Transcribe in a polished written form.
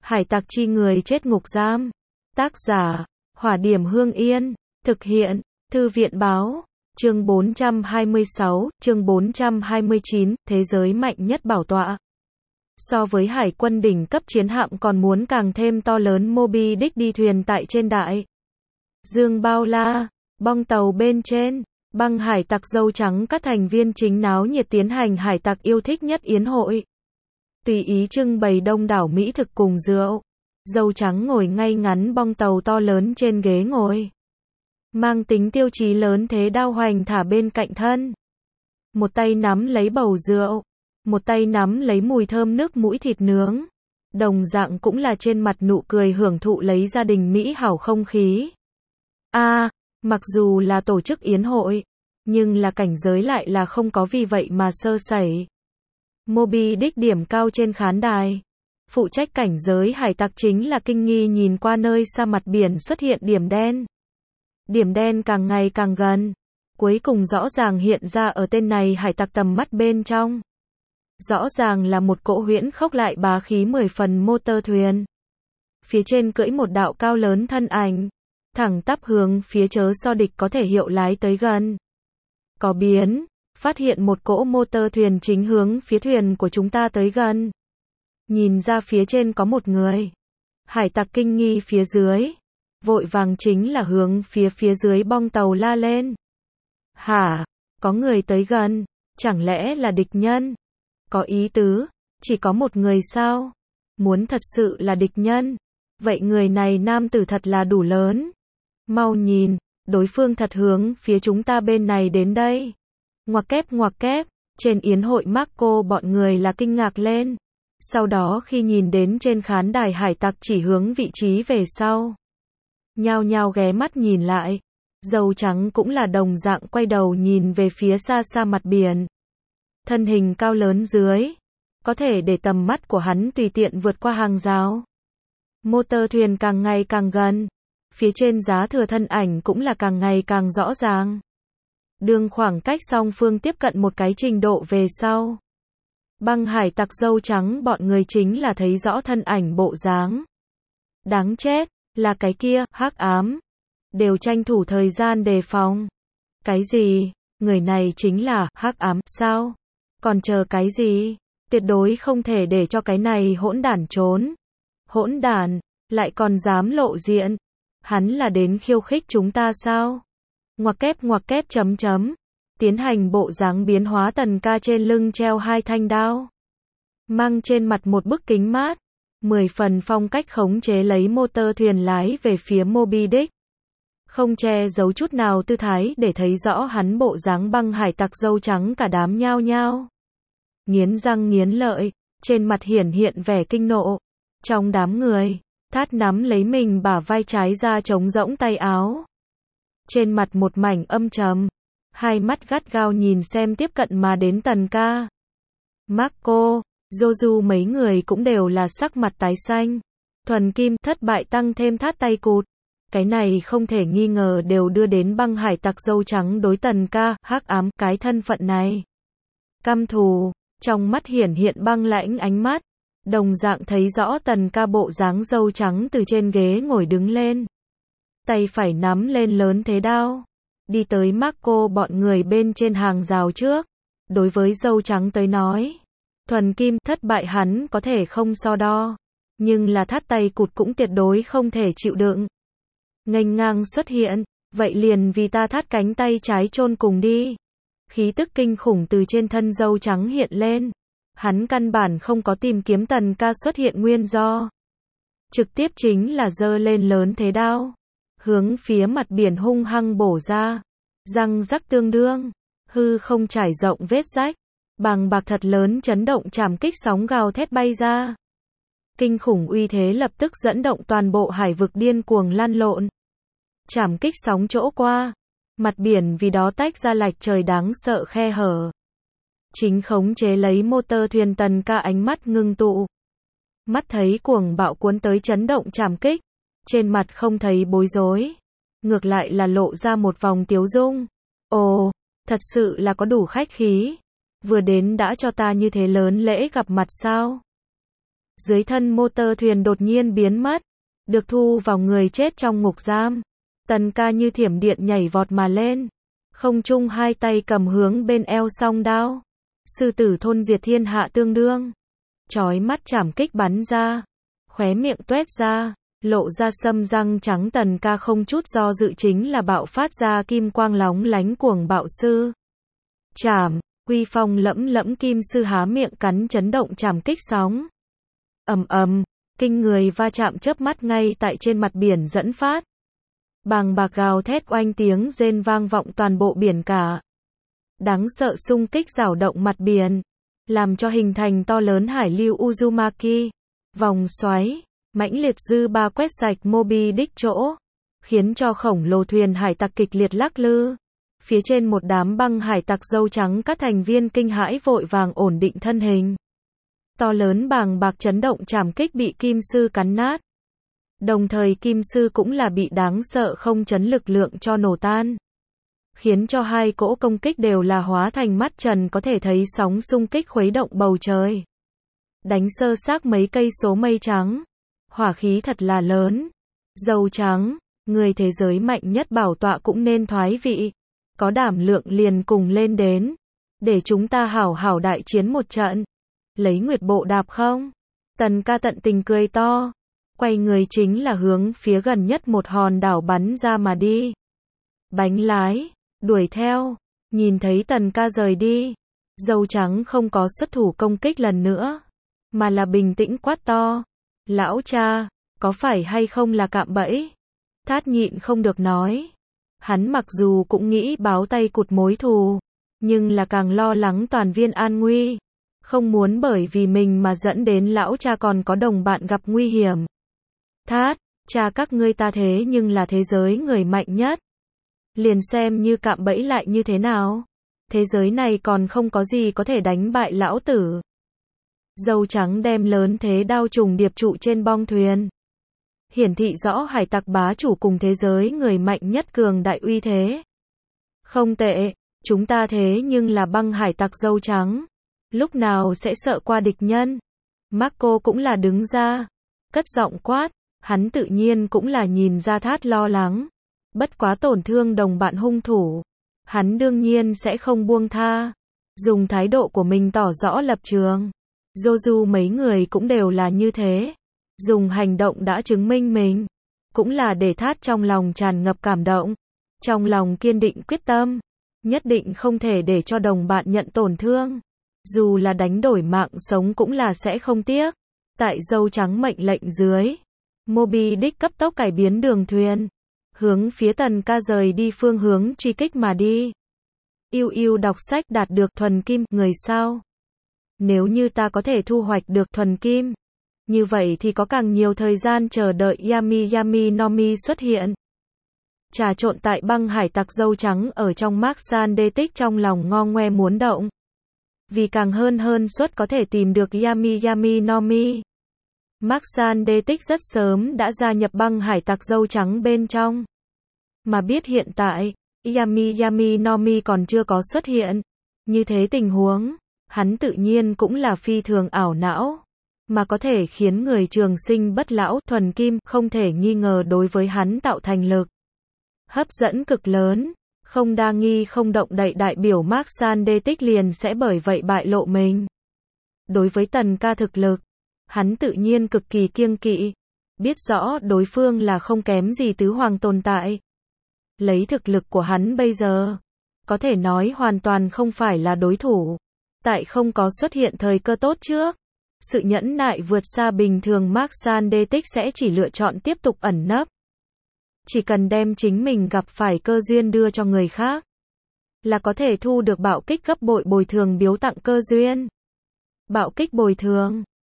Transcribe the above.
Hải tặc chi người chết ngục giam. Tác giả, Hỏa Điểm Hương Yên. Thực hiện, Thư viện báo. Chương 426, chương 429, Thế giới mạnh nhất bảo tọa. So với hải quân đỉnh cấp chiến hạm còn muốn càng thêm to lớn, Moby Dick đi thuyền tại trên đại dương bao la, bong tàu bên trên, băng hải tặc dâu trắng các thành viên chính náo nhiệt tiến hành hải tặc yêu thích nhất yến hội. Tùy ý trưng bày đông đảo mỹ thực cùng rượu. Dâu trắng ngồi ngay ngắn bong tàu to lớn trên ghế ngồi. Mang tính tiêu chí lớn thế đao hoành thả bên cạnh thân. Một tay nắm lấy bầu rượu. Một tay nắm lấy mùi thơm nước mũi thịt nướng. Đồng dạng cũng là trên mặt nụ cười hưởng thụ lấy gia đình mỹ hảo không khí. Mặc dù là tổ chức yến hội, nhưng là cảnh giới lại là không có vì vậy mà sơ sẩy. Moby Dick điểm cao trên khán đài. Phụ trách cảnh giới hải tặc chính là kinh nghi nhìn qua nơi xa mặt biển xuất hiện điểm đen. Điểm đen càng ngày càng gần. Cuối cùng rõ ràng hiện ra ở tên này hải tặc tầm mắt bên trong. Rõ ràng là một cỗ huyễn khốc lại bá khí 10 phần motor thuyền. Phía trên cưỡi một đạo cao lớn thân ảnh. Thẳng tắp hướng phía chớ so địch có thể hiệu lái tới gần. Có biến. Phát hiện một cỗ motor thuyền chính hướng phía thuyền của chúng ta tới gần. Nhìn ra phía trên có một người. Hải tặc kinh nghi phía dưới. Vội vàng chính là hướng phía dưới bong tàu la lên. Hả? Có người tới gần. Chẳng lẽ là địch nhân? Có ý tứ. Chỉ có một người sao? Muốn thật sự là địch nhân. Vậy người này nam tử thật là đủ lớn. Mau nhìn. Đối phương thật hướng phía chúng ta bên này đến đây. Ngoặc kép. Trên yến hội Marco bọn người là kinh ngạc lên. Sau đó khi nhìn đến trên khán đài hải tặc chỉ hướng vị trí về sau. Nhao nhao ghé mắt nhìn lại. Dâu trắng cũng là đồng dạng quay đầu nhìn về phía xa xa mặt biển. Thân hình cao lớn dưới. Có thể để tầm mắt của hắn tùy tiện vượt qua hàng rào. Motor thuyền càng ngày càng gần. Phía trên giá thừa thân ảnh cũng là càng ngày càng rõ ràng. Đường khoảng cách song phương tiếp cận một cái trình độ về sau. Băng hải tặc dâu trắng bọn người chính là thấy rõ thân ảnh bộ dáng. Đáng chết, là cái kia, hắc ám. Đều tranh thủ thời gian đề phòng. Cái gì? Người này chính là hắc ám, sao? Còn chờ cái gì? Tuyệt đối không thể để cho cái này hỗn đản trốn. Hỗn đản, lại còn dám lộ diện. Hắn là đến khiêu khích chúng ta sao? Ngoặc kép tiến hành bộ dáng biến hóa. Tần ca trên lưng treo hai thanh đao. Mang trên mặt một bức kính mát. 10 phần phong cách khống chế lấy motor thuyền lái về phía Moby Dick. Không che giấu chút nào tư thái để thấy rõ hắn bộ dáng. Băng hải tặc dâu trắng cả đám nhao nhao. Nghiến răng nghiến lợi. Trên mặt hiển hiện vẻ kinh nộ. Trong đám người, Thát nắm lấy mình bả vai trái ra trống rỗng tay áo. Trên mặt một mảnh âm trầm. Hai mắt gắt gao nhìn xem tiếp cận mà đến Tần ca. Marco, Joju mấy người cũng đều là sắc mặt tái xanh. Thuần kim thất bại tăng thêm Thát tay cụt. Cái này không thể nghi ngờ đều đưa đến băng hải tặc dâu trắng đối Tần ca, hắc ám, cái thân phận này. Căm thù, trong mắt hiển hiện băng lãnh ánh mắt. Đồng dạng thấy rõ Tần ca bộ dáng dâu trắng từ trên ghế ngồi đứng lên. Tay phải nắm lên lớn thế đao. Đi tới Marco bọn người bên trên hàng rào trước. Đối với dâu trắng tới nói. Thuần kim thất bại hắn có thể không so đo. Nhưng là Thát tay cụt cũng tuyệt đối không thể chịu đựng. Nghênh ngang xuất hiện. Vậy liền vì ta Thát cánh tay trái chôn cùng đi. Khí tức kinh khủng từ trên thân dâu trắng hiện lên. Hắn căn bản không có tìm kiếm Tần ca xuất hiện nguyên do. Trực tiếp chính là giơ lên lớn thế đao. Hướng phía mặt biển hung hăng bổ ra. Răng rắc tương đương. Hư không trải rộng vết rách. Bàng bạc thật lớn chấn động trảm kích sóng gào thét bay ra. Kinh khủng uy thế lập tức dẫn động toàn bộ hải vực điên cuồng lăn lộn. Trảm kích sóng chỗ qua. Mặt biển vì đó tách ra lạch trời đáng sợ khe hở. Chính khống chế lấy motor thuyền Tần ca ánh mắt ngưng tụ. Mắt thấy cuồng bạo cuốn tới chấn động trảm kích. Trên mặt không thấy bối rối. Ngược lại là lộ ra một vòng tiếu dung. Ồ, thật sự là có đủ khách khí. Vừa đến đã cho ta như thế lớn lễ gặp mặt sao? Dưới thân motor thuyền đột nhiên biến mất, được thu vào người chết trong ngục giam. Tần ca như thiểm điện nhảy vọt mà lên, không trung hai tay cầm hướng bên eo song đao. Sư tử thôn diệt thiên hạ tương đương. Chói mắt chảm kích bắn ra, khóe miệng toét ra, lộ ra sâm răng trắng. Tần ca không chút do dự chính là bạo phát ra kim quang lóng lánh cuồng bạo sư chảm, uy phong lẫm lẫm. Kim sư há miệng cắn chấn động chảm kích sóng. Ầm ầm, kinh người va chạm chớp mắt ngay tại trên mặt biển dẫn phát. Bàng bạc gào thét oanh tiếng rên vang vọng toàn bộ biển cả. Đáng sợ xung kích rảo động mặt biển, làm cho hình thành to lớn hải lưu Uzumaki, vòng xoáy, mãnh liệt dư ba quét sạch Moby Dick chỗ, khiến cho khổng lồ thuyền hải tặc kịch liệt lắc lư. Phía trên một đám băng hải tặc râu trắng các thành viên kinh hãi vội vàng ổn định thân hình. To lớn bàng bạc chấn động chảm kích bị kim sư cắn nát. Đồng thời kim sư cũng là bị đáng sợ không chấn lực lượng cho nổ tan. Khiến cho hai cỗ công kích đều là hóa thành mắt trần có thể thấy sóng xung kích khuấy động bầu trời. Đánh sơ xác mấy cây số mây trắng. Hỏa khí thật là lớn. Dâu trắng, người thế giới mạnh nhất bảo tọa cũng nên thoái vị. Có đảm lượng liền cùng lên đến. Để chúng ta hảo hảo đại chiến một trận. Lấy nguyệt bộ đạp không? Tần ca tận tình cười to. Quay người chính là hướng phía gần nhất một hòn đảo bắn ra mà đi. Bánh lái, đuổi theo, nhìn thấy tần ca rời đi. Dâu trắng không có xuất thủ công kích lần nữa, mà là bình tĩnh quát to. Lão cha, có phải hay không là cạm bẫy? Thát nhịn không được nói. Hắn mặc dù cũng nghĩ báo tay cụt mối thù, nhưng là càng lo lắng toàn viên an nguy. Không muốn bởi vì mình mà dẫn đến lão cha còn có đồng bạn gặp nguy hiểm. Thát, cha các ngươi ta thế nhưng là thế giới người mạnh nhất. Liền xem như cạm bẫy lại như thế nào. Thế giới này còn không có gì có thể đánh bại lão tử. Dâu trắng đem lớn thế đao trùng điệp trụ trên bong thuyền. Hiển thị rõ hải tặc bá chủ cùng thế giới người mạnh nhất cường đại uy thế. Không tệ, chúng ta thế nhưng là băng hải tặc dâu trắng. Lúc nào sẽ sợ qua địch nhân? Marco cũng là đứng ra, cất giọng quát. Hắn tự nhiên cũng là nhìn ra Thát lo lắng. Bất quá tổn thương đồng bạn hung thủ, hắn đương nhiên sẽ không buông tha. Dùng thái độ của mình tỏ rõ lập trường. Joju mấy người cũng đều là như thế. Dùng hành động đã chứng minh mình. Cũng là để Thát trong lòng tràn ngập cảm động. Trong lòng kiên định quyết tâm. Nhất định không thể để cho đồng bạn nhận tổn thương. Dù là đánh đổi mạng sống cũng là sẽ không tiếc. Tại dâu trắng mệnh lệnh dưới, Moby Dick cấp tốc cải biến đường thuyền, hướng phía tần ca rời đi phương hướng truy kích mà đi. Yêu yêu đọc sách đạt được thuần kim, người sao? Nếu như ta có thể thu hoạch được thuần kim, như vậy thì có càng nhiều thời gian chờ đợi Yami Yami no Mi xuất hiện. Trà trộn tại băng hải tặc dâu trắng ở trong Mark Sandetic trong lòng ngo ngoe muốn động. Vì càng hơn suất có thể tìm được Yami Yami no Mi. Mark Sandetic rất sớm đã gia nhập băng hải tặc dâu trắng bên trong. Mà biết hiện tại, Yami Yami no Mi còn chưa có xuất hiện. Như thế tình huống, hắn tự nhiên cũng là phi thường ảo não. Mà có thể khiến người trường sinh bất lão thuần kim không thể nghi ngờ đối với hắn tạo thành lực hấp dẫn cực lớn. Không đa nghi không động đậy đại biểu Mark Sandetic liền sẽ bởi vậy bại lộ mình. Đối với tần ca thực lực, hắn tự nhiên cực kỳ kiêng kỵ. Biết rõ đối phương là không kém gì tứ hoàng tồn tại. Lấy thực lực của hắn bây giờ, có thể nói hoàn toàn không phải là đối thủ. Tại không có xuất hiện thời cơ tốt trước, sự nhẫn nại vượt xa bình thường Mark Sandetic sẽ chỉ lựa chọn tiếp tục ẩn nấp. Chỉ cần đem chính mình gặp phải cơ duyên đưa cho người khác, là có thể thu được bạo kích gấp bội bồi thường biếu tặng cơ duyên. Bạo kích bồi thường